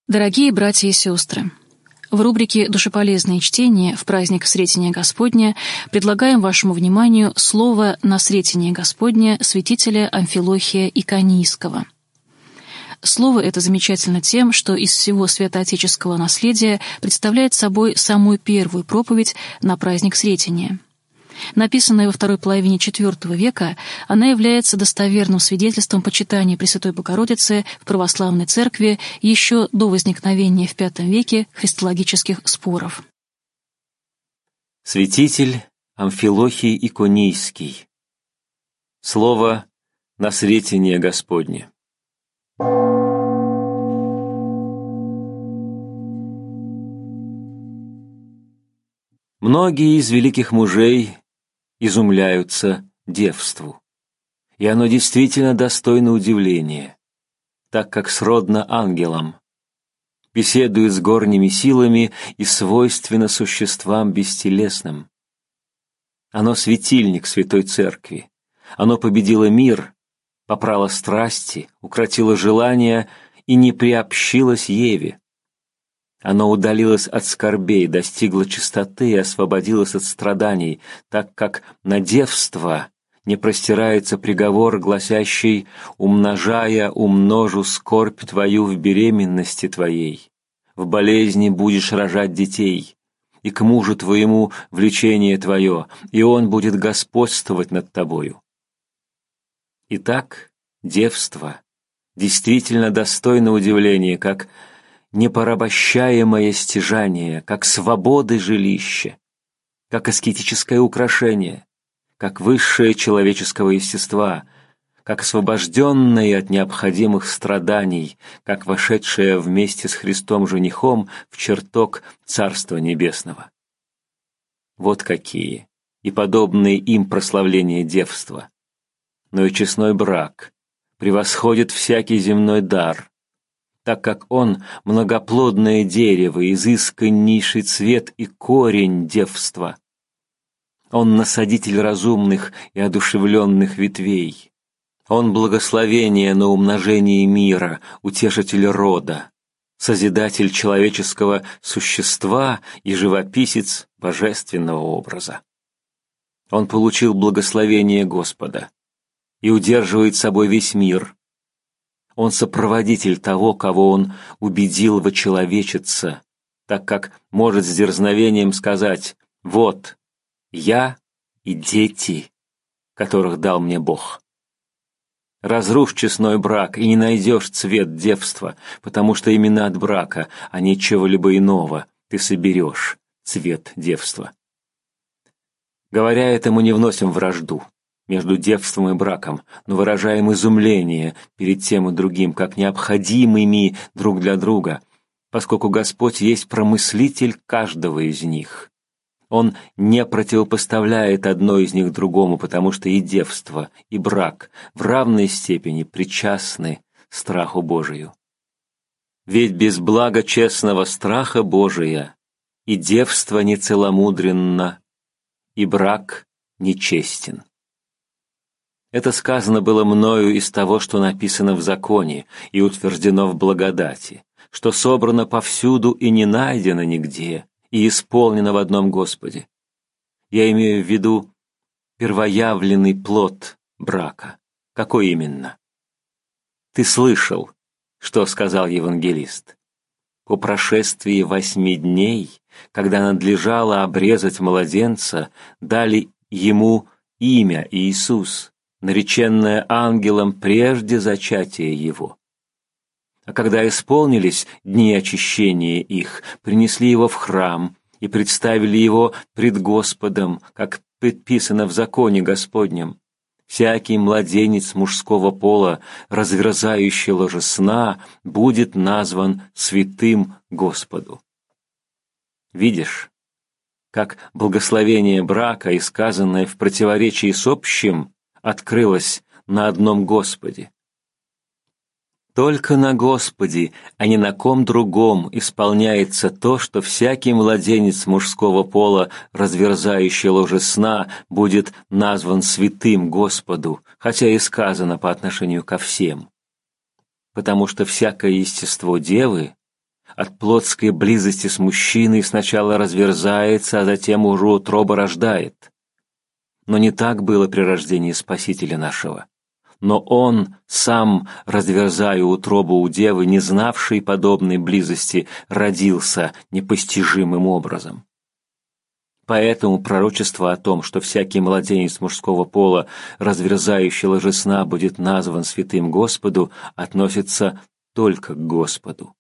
Дорогие братья и сестры, в рубрике «Душеполезные чтения» в праздник Сретения Господня предлагаем вашему вниманию слово на Сретение Господня святителя Амфилохия Иконийского. Слово это замечательно тем, что из всего святоотеческого наследия представляет собой самую первую проповедь на праздник Сретения. Написанная во второй половине IV века, она является достоверным свидетельством почитания Пресвятой Богородицы в православной церкви еще до возникновения в V веке христологических споров. Святитель Амфилохий Иконийский. Слово на Сретение Господне. Многие из великих мужей изумляются девству, и оно действительно достойно удивления, так как сродно ангелам, беседует с горними силами и свойственно существам бестелесным. Оно светильник Святой Церкви, оно победило мир, попрало страсти, укротило желания и не приобщилось Еве. Оно удалилось от скорбей, достигло чистоты и освободилось от страданий, так как на девство не простирается приговор, гласящий «умножая, умножу скорбь твою в беременности твоей, в болезни будешь рожать детей, и к мужу твоему влечение твое, и он будет господствовать над тобою». Итак, девство действительно достойно удивления, как непорабощаемое стяжание, как свободы жилище, как аскетическое украшение, как высшее человеческого естества, как освобожденное от необходимых страданий, как вошедшее вместе с Христом женихом в чертог Царства Небесного. Вот какие и подобные им прославления девства. Но и честной брак превосходит всякий земной дар, так как он — многоплодное дерево, изысканнейший цвет и корень девства. Он насадитель разумных и одушевленных ветвей. Он благословение на умножение мира, утешитель рода, созидатель человеческого существа и живописец божественного образа. Он получил благословение Господа и удерживает собой весь мир. Он сопроводитель того, кого он убедил вочеловечиться, так как может с дерзновением сказать: «Вот, я и дети, которых дал мне Бог». Разрушь честной брак, и не найдешь цвет девства, потому что именно от брака, а не чего-либо иного, ты соберешь цвет девства. Говоря это, мы не вносим вражду между девством и браком, но выражаем изумление перед тем и другим, как необходимыми друг для друга, поскольку Господь есть промыслитель каждого из них. Он не противопоставляет одно из них другому, потому что и девство, и брак в равной степени причастны страху Божию. Ведь без блага честного страха Божия и девство нецеломудренно, и брак нечестен. Это сказано было мною из того, что написано в законе и утверждено в благодати, что собрано повсюду и не найдено нигде, и исполнено в одном Господе. Я имею в виду первоявленный плод брака. Какой именно? Ты слышал, что сказал евангелист. По прошествии 8 дней, когда надлежало обрезать младенца, дали ему имя Иисус, нареченное ангелом прежде зачатия его. А когда исполнились дни очищения их, принесли его в храм и представили его пред Господом, как предписано в законе Господнем. Всякий младенец мужского пола, разверзающий ложе сна, будет назван святым Господу. Видишь, как благословение брака, исказанное в противоречии с общим, открылось на одном Господе. Только на Господе, а не на ком другом, исполняется то, что всякий младенец мужского пола, разверзающий ложе сна, будет назван святым Господу, хотя и сказано по отношению ко всем. Потому что всякое естество девы от плотской близости с мужчиной сначала разверзается, а затем уже утроба рождает. Но не так было при рождении Спасителя нашего. Но Он сам, разверзая утробу у девы, не знавшей подобной близости, родился непостижимым образом. Поэтому пророчество о том, что всякий младенец мужского пола, разверзающий ложесна, будет назван святым Господу, относится только к Господу.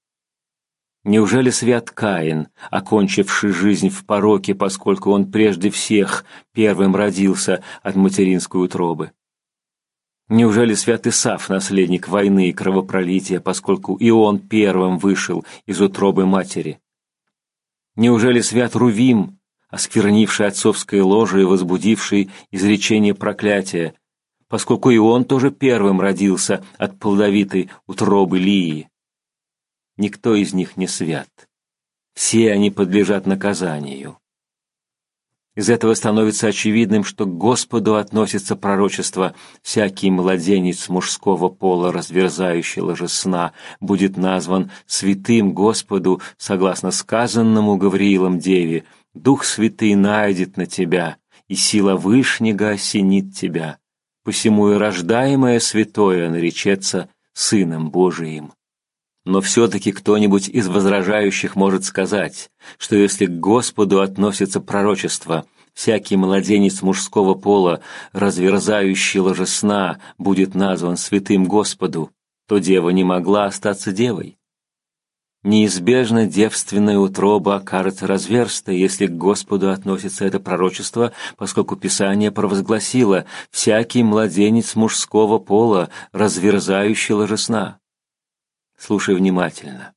Неужели свят Каин, окончивший жизнь в пороке, поскольку он прежде всех первым родился от материнской утробы? Неужели свят Исав, наследник войны и кровопролития, поскольку и он первым вышел из утробы матери? Неужели свят Рувим, осквернивший отцовское ложе и возбудивший изречение проклятия, поскольку и он тоже первым родился от плодовитой утробы Лии? Никто из них не свят. Все они подлежат наказанию. Из этого становится очевидным, что к Господу относится пророчество «всякий младенец мужского пола, разверзающий ложесна, будет назван святым Господу, согласно сказанному Гавриилом Деве, Дух Святый найдет на тебя, и сила Вышнего осенит тебя, посему и рождаемое святое наречется Сыном Божиим». Но все-таки кто-нибудь из возражающих может сказать, что если к Господу относится пророчество «всякий младенец мужского пола, разверзающий ложесна, будет назван святым Господу», то дева не могла остаться девой. Неизбежно девственная утроба окажется разверстой, если к Господу относится это пророчество, поскольку Писание провозгласило «всякий младенец мужского пола, разверзающий ложесна». Слушай внимательно.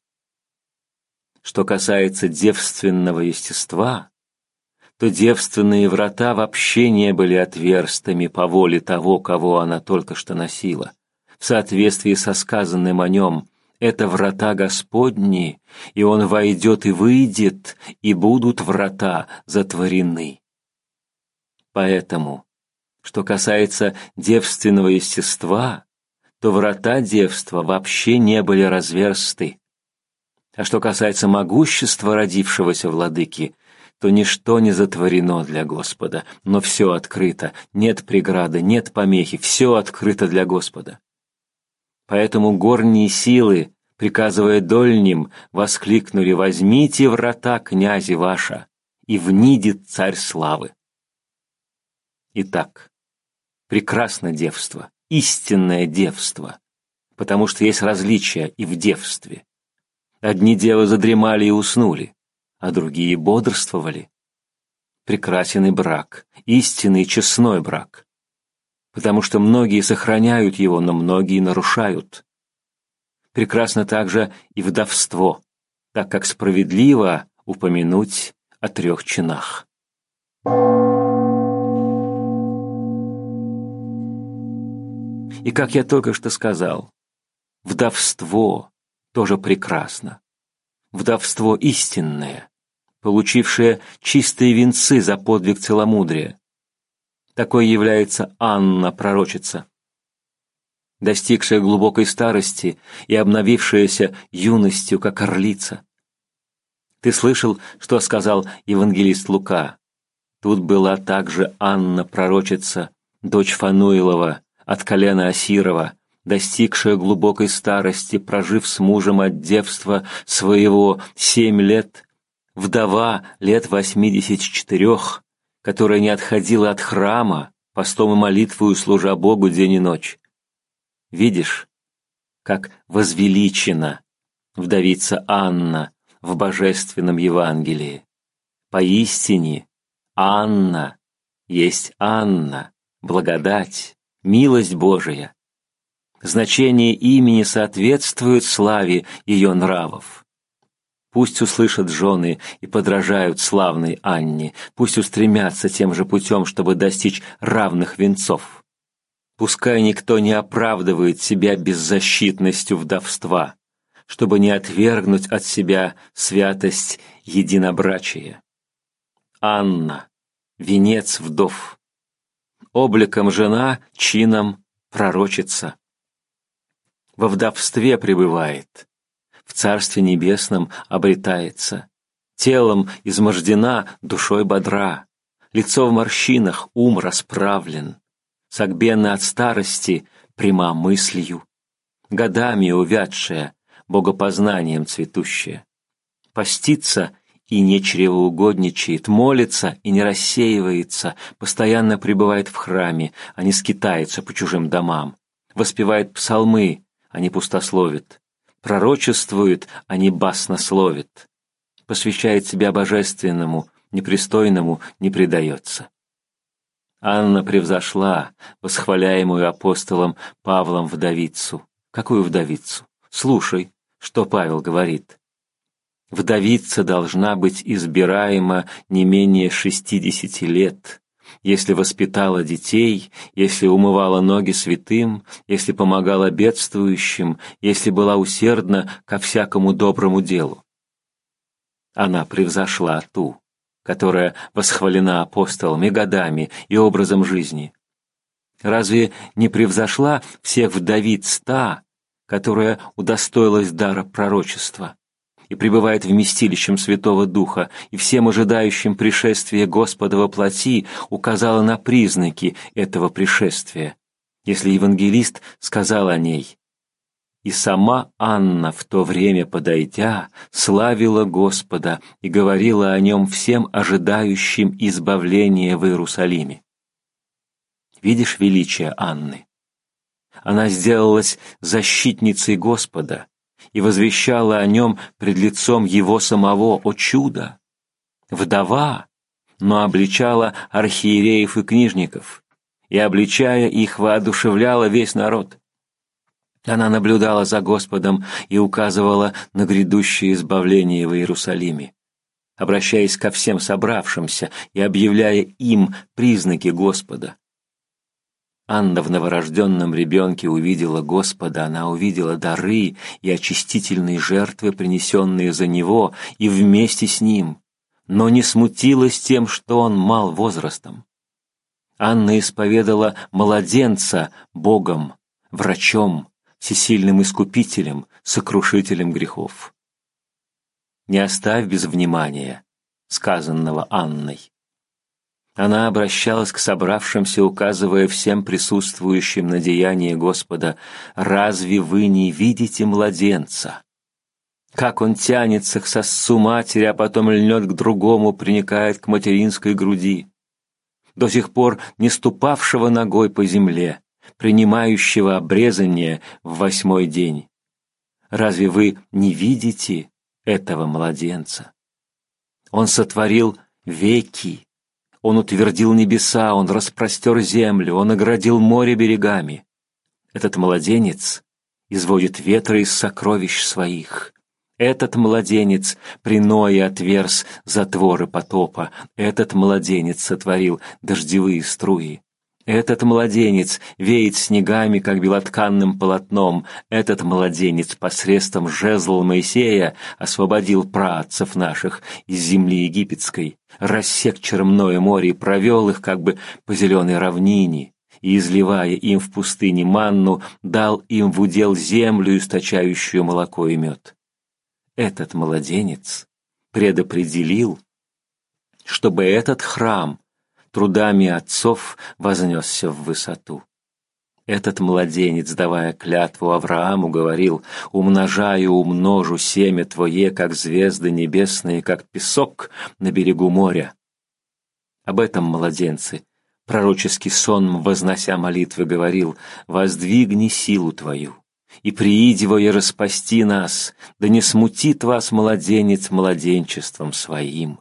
Что касается девственного естества, то девственные врата вообще не были отверстыми по воле того, кого она только что носила. В соответствии со сказанным о нем, это врата Господни, и он войдет и выйдет, и будут врата затворены. Поэтому, что касается девственного естества, то врата девства вообще не были разверсты. А что касается могущества родившегося владыки, то ничто не затворено для Господа, но все открыто, нет преграды, нет помехи, все открыто для Господа. Поэтому горние силы, приказывая дольним, воскликнули: «Возьмите врата, князи ваша, и внидит царь славы». Итак, прекрасно девство. Истинное девство, потому что есть различия и в девстве. Одни девы задремали и уснули, а другие бодрствовали. Прекрасен и брак, истинный и честной брак, потому что многие сохраняют его, но многие нарушают. Прекрасно также и вдовство, так как справедливо упомянуть о 3 чинах. И как я только что сказал, вдовство тоже прекрасно. Вдовство истинное, получившее чистые венцы за подвиг целомудрия. Такой является Анна, пророчица, достигшая глубокой старости и обновившаяся юностью, как орлица. Ты слышал, что сказал евангелист Лука? Тут была также Анна, пророчица, дочь Фануилова, от колена Асирова, достигшая глубокой старости, прожив с мужем от девства своего 7 лет, вдова лет 84, которая не отходила от храма, постом и молитвою служа Богу день и ночь. Видишь, как возвеличена вдовица Анна в божественном Евангелии. Поистине, Анна есть Анна, благодать, милость Божия. Значение имени соответствует славе ее нравов. Пусть услышат жены и подражают славной Анне, пусть устремятся тем же путем, чтобы достичь равных венцов. Пускай никто не оправдывает себя беззащитностью вдовства, чтобы не отвергнуть от себя святость единобрачия. Анна — венец вдов. Обликом жена, чином пророчица. Во вдовстве пребывает, в Царстве Небесном обретается. Телом измождена, душой бодра, лицо в морщинах, ум расправлен, согбенна от старости, пряма мыслью, годами увядшая, богопознанием цветущая. Постится и не чревоугодничает, молится и не рассеивается, постоянно пребывает в храме, а не скитается по чужим домам, воспевает псалмы, а не пустословит, пророчествует, а не баснословит, посвящает себя божественному, непристойному не предается. Анна превзошла восхваляемую апостолом Павлом вдовицу. Какую вдовицу? Слушай, что Павел говорит. Вдовица должна быть избираема не менее 60 лет, если воспитала детей, если умывала ноги святым, если помогала бедствующим, если была усердна ко всякому доброму делу. Она превзошла ту, которая восхвалена апостолом и годами, и образом жизни. Разве не превзошла всех вдовиц та, которая удостоилась дара пророчества и пребывает вместилищем Святого Духа, и всем ожидающим пришествия Господа во плоти указала на признаки этого пришествия, если евангелист сказал о ней: «И сама Анна, в то время подойдя, славила Господа и говорила о нем всем ожидающим избавления в Иерусалиме». Видишь величие Анны? Она сделалась защитницей Господа и возвещала о нем пред лицом Его самого, о чудо! Вдова, но обличала архиереев и книжников, и, обличая их, воодушевляла весь народ. Она наблюдала за Господом и указывала на грядущее избавление в Иерусалиме, обращаясь ко всем собравшимся и объявляя им признаки Господа. Анна в новорожденном ребенке увидела Господа, она увидела дары и очистительные жертвы, принесенные за Него и вместе с Ним, но не смутилась тем, что Он мал возрастом. Анна исповедала младенца Богом, врачом, всесильным искупителем, сокрушителем грехов. Не оставь без внимания сказанного Анной. Она обращалась к собравшимся, указывая всем присутствующим на деяние Господа: «Разве вы не видите младенца? Как он тянется к сосцу матери, а потом льнет к другому, приникает к материнской груди, до сих пор не ступавшего ногой по земле, принимающего обрезание в 8-й день. Разве вы не видите этого младенца? Он сотворил веки, Он утвердил небеса, Он распростер землю, Он оградил море берегами. Этот младенец изводит ветры из сокровищ своих. Этот младенец при Ное отверз затворы потопа. Этот младенец сотворил дождевые струи. Этот младенец веет снегами, как белотканным полотном. Этот младенец посредством жезла Моисея освободил праотцев наших из земли египетской, рассек черное море и провел их как бы по зеленой равнине, и, изливая им в пустыне манну, дал им в удел землю, источающую молоко и мед. Этот младенец предопределил, чтобы этот храм трудами отцов вознесся в высоту. Этот младенец, давая клятву Аврааму, говорил: «Умножаю, умножу семя твое, как звезды небесные, как песок на берегу моря». Об этом младенце пророческий сон, вознося молитвы, говорил: «Воздвигни силу твою, и приидивая распасти нас, да не смутит вас младенец младенчеством своим».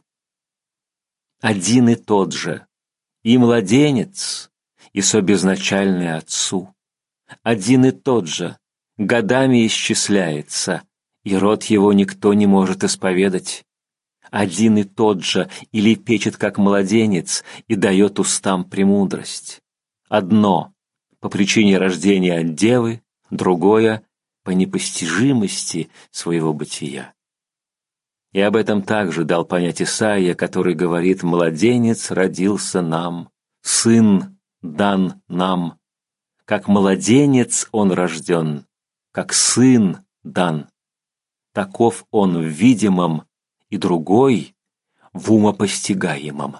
Один и тот же и младенец, и собезначальный Отцу. Один и тот же годами исчисляется, и род его никто не может исповедать. Один и тот же и лепечет, как младенец, и дает устам премудрость. Одно по причине рождения от девы, другое по непостижимости своего бытия. И об этом также дал понять Исаия, который говорит: «Младенец родился нам, сын дан нам, как младенец он рожден, как сын дан, таков он в видимом, и другой в умопостигаемом.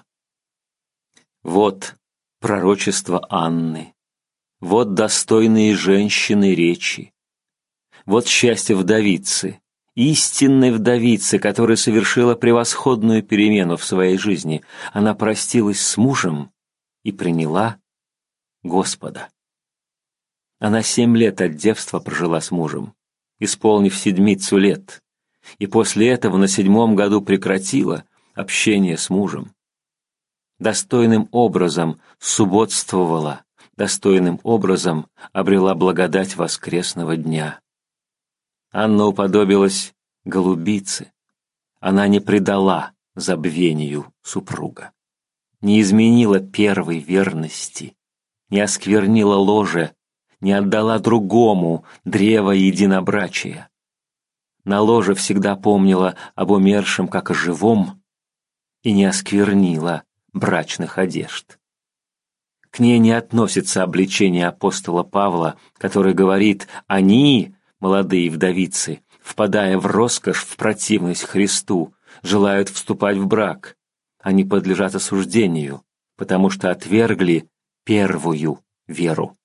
Вот пророчество Анны, вот достойные женщины речи, вот счастье вдовицы, истинной вдовицы, которая совершила превосходную перемену в своей жизни. Она простилась с мужем и приняла Господа. Она 7 лет от девства прожила с мужем, исполнив 7 лет, и после этого на 7 году прекратила общение с мужем. Достойным образом субботствовала, достойным образом обрела благодать воскресного дня. Анна уподобилась голубице. Она не предала забвению супруга, не изменила первой верности, не осквернила ложе, не отдала другому древо единобрачия. На ложе всегда помнила об умершем как о живом и не осквернила брачных одежд. К ней не относится обличение апостола Павла, который говорит: «Они, молодые вдовицы, впадая в роскошь, в противность Христу, желают вступать в брак. Они подлежат осуждению, потому что отвергли первую веру».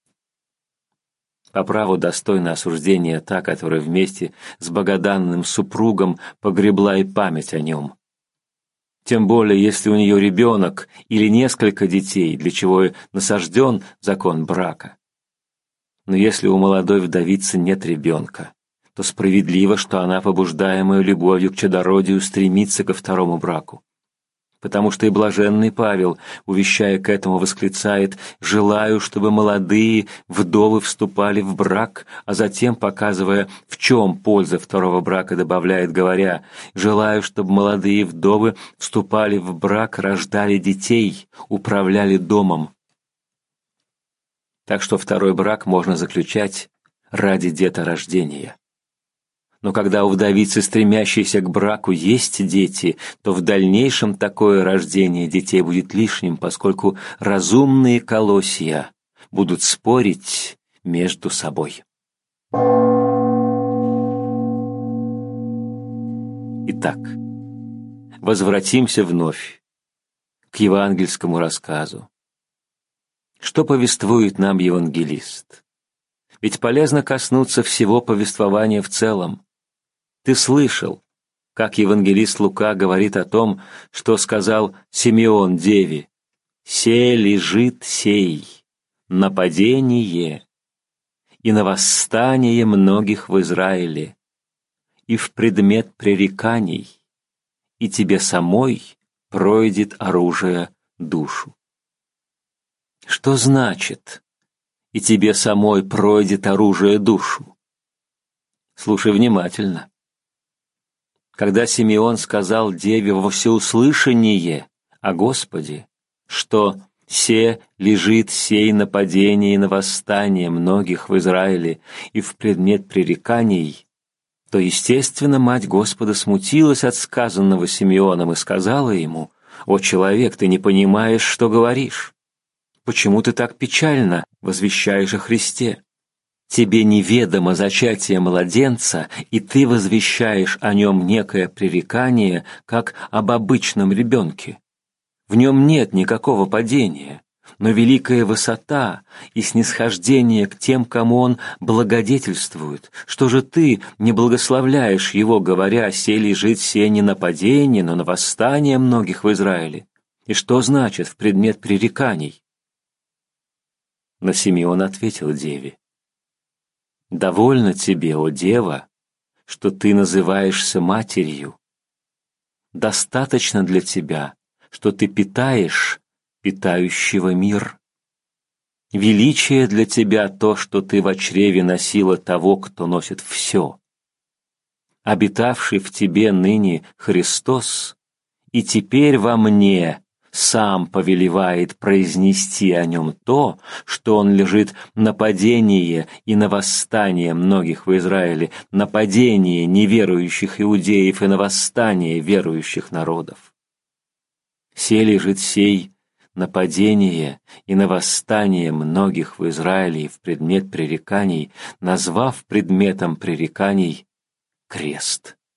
По праву достойна осуждения та, которая вместе с богоданным супругом погребла и память о нем. Тем более, если у нее ребенок или несколько детей, для чего и насажден закон брака. Но если у молодой вдовицы нет ребенка, то справедливо, что она, побуждаемая любовью к чадородию, стремится ко второму браку. Потому что и блаженный Павел, увещая к этому, восклицает: «Желаю, чтобы молодые вдовы вступали в брак», а затем, показывая, в чем польза второго брака, добавляет, говоря: «Желаю, чтобы молодые вдовы вступали в брак, рождали детей, управляли домом». Так что второй брак можно заключать ради деторождения. Но когда у вдовицы, стремящейся к браку, есть дети, то в дальнейшем такое рождение детей будет лишним, поскольку разумные колосья будут спорить между собой. Итак, возвратимся вновь к евангельскому рассказу. Что повествует нам евангелист? Ведь полезно коснуться всего повествования в целом. Ты слышал, как евангелист Лука говорит о том, что сказал Симеон деве: «Се лежит сей на падение и на восстание многих в Израиле, и в предмет пререканий, и тебе самой пройдет оружие душу». Что значит «и тебе самой пройдет оружие душу»? Слушай внимательно. Когда Симеон сказал деве во всеуслышание о Господе, что «се лежит сей на падение и на восстание многих в Израиле и в предмет пререканий», то, естественно, мать Господа смутилась от сказанного Симеоном и сказала ему: «О, человек, ты не понимаешь, что говоришь. Почему ты так печально возвещаешь о Христе? Тебе неведомо зачатие младенца, и ты возвещаешь о нем некое пререкание, как об обычном ребенке. В нем нет никакого падения, но великая высота и снисхождение к тем, кому он благодетельствует. Что же ты не благословляешь его, говоря: «Се лежит се не на падение, но на восстание многих в Израиле»? И что значит в предмет пререканий?» Но Симеон ответил деве: «Довольно тебе, о дева, что ты называешься матерью. Достаточно для тебя, что ты питаешь питающего мир. Величие для тебя то, что ты во чреве носила того, кто носит все. Обитавший в тебе ныне Христос, и теперь во мне сам повелевает произнести о нем то, что он лежит на падение и на восстание многих в Израиле, на падение неверующих иудеев и на восстание верующих народов. Се лежит сей на падение и на восстание многих в Израиле в предмет пререканий, назвав предметом пререканий крест».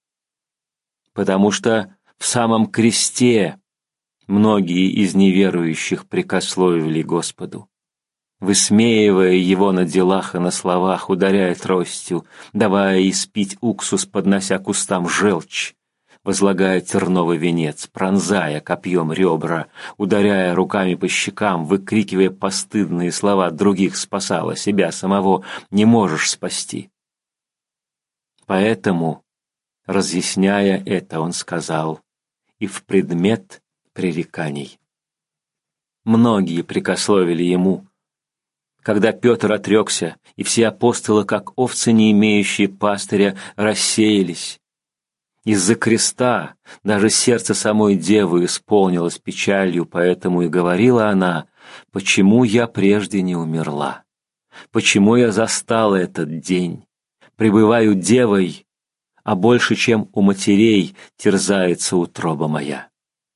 потому что в самом кресте многие из неверующих прикословили Господу, высмеивая его на делах и на словах, ударяя тростью, давая испить уксус, поднося к устам желчь, возлагая терновый венец, пронзая копьем ребра, ударяя руками по щекам, выкрикивая постыдные слова других, спасала себя самого, не можешь спасти. Поэтому, разъясняя это, он сказал, и в предмет пререканий. Многие прикословили ему. Когда Петр отрекся, и все апостолы, как овцы, не имеющие пастыря, рассеялись, из-за креста даже сердце самой девы исполнилось печалью, поэтому и говорила она: «Почему я прежде не умерла? Почему я застала этот день? Пребываю девой, а больше, чем у матерей, терзается утроба моя».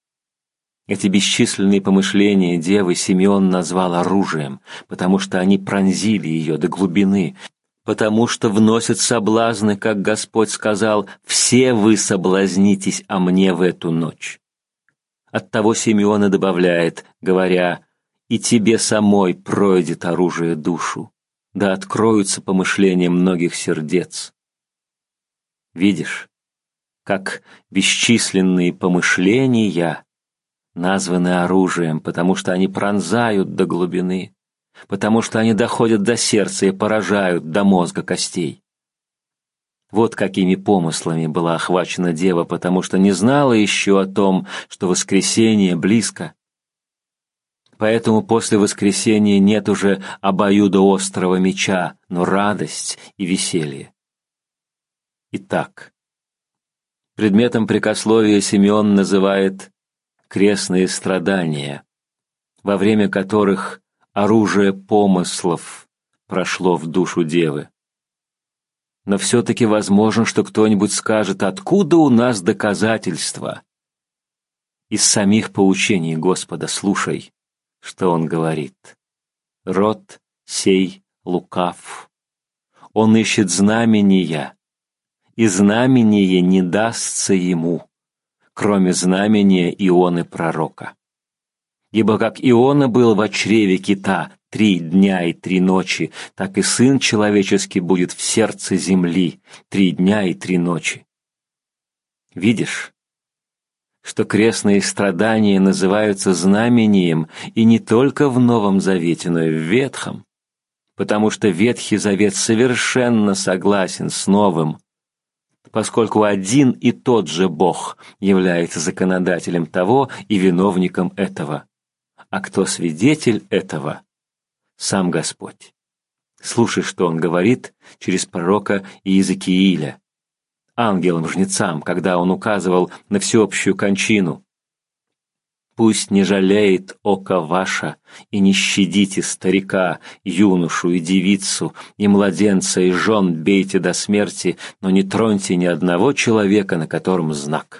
Эти бесчисленные помышления девы Симеон назвал оружием, потому что они пронзили ее до глубины, потому что вносят соблазны, как Господь сказал: «Все вы соблазнитесь о мне в эту ночь». Оттого Симеон и добавляет, говоря: «И тебе самой пройдет оружие душу, да откроются помышления многих сердец». Видишь, как бесчисленные помышления названы оружием, потому что они пронзают до глубины, потому что они доходят до сердца и поражают до мозга костей. Вот какими помыслами была охвачена дева, потому что не знала еще о том, что воскресение близко. Поэтому после воскресения нет уже обоюдоострого меча, но радость и веселье. Итак, предметом прикословия Симеон называет крестные страдания, во время которых оружие помыслов прошло в душу девы. Но все-таки возможно, что кто-нибудь скажет: откуда у нас доказательства? Из самих поучений Господа. Слушай, что Он говорит. Род сей лукав. Он ищет знамения, и знамение не дастся ему, кроме знамения Ионы пророка. Ибо как Иона был во чреве кита 3 дня и 3 ночи, так и Сын Человеческий будет в сердце земли 3 дня и 3 ночи. Видишь, что крестные страдания называются знамением и не только в Новом Завете, но и в Ветхом, потому что Ветхий Завет совершенно согласен с Новым, поскольку один и тот же Бог является законодателем того и виновником этого. А кто свидетель этого? Сам Господь. Слушай, что Он говорит через пророка Иезекииля, ангелам-жнецам, когда он указывал на всеобщую кончину. «Пусть не жалеет око ваше, и не щадите старика, юношу и девицу, и младенца, и жен бейте до смерти, но не троньте ни одного человека, на котором знак».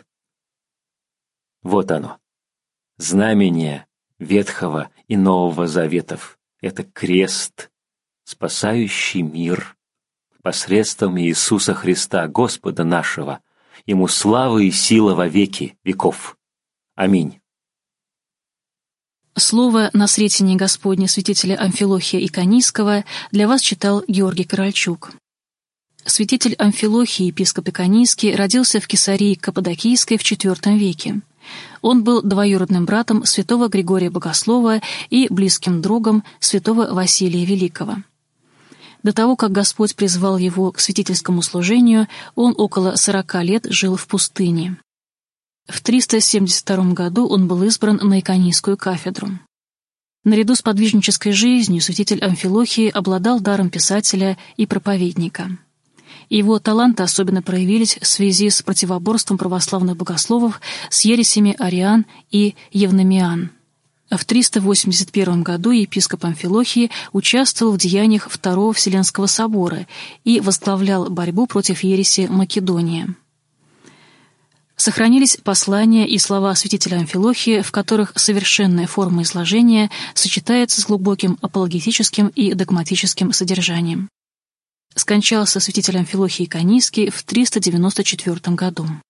Вот оно, знамение Ветхого и Нового Заветов — это крест, спасающий мир посредством Иисуса Христа, Господа нашего. Ему слава и сила во веки веков. Аминь. Слово на сретении Господне святителя Амфилохия Иконийского для вас читал Георгий Корольчук. Святитель Амфилохий, епископ Иконийский, родился в Кесарии Каппадокийской в IV веке. Он был двоюродным братом святого Григория Богослова и близким другом святого Василия Великого. До того, как Господь призвал его к святительскому служению, он около 40 лет жил в пустыне. В 372 году он был избран на Иконийскую кафедру. Наряду с подвижнической жизнью святитель Амфилохий обладал даром писателя и проповедника. Его таланты особенно проявились в связи с противоборством православных богословов с ересями ариан и евномиан. В 381 году епископ Амфилохий участвовал в деяниях Второго Вселенского собора и возглавлял борьбу против ереси Македония. Сохранились послания и слова святителя Амфилохия, в которых совершенная форма изложения сочетается с глубоким апологетическим и догматическим содержанием. Скончался святитель Амфилохий Иконийский в 394 году.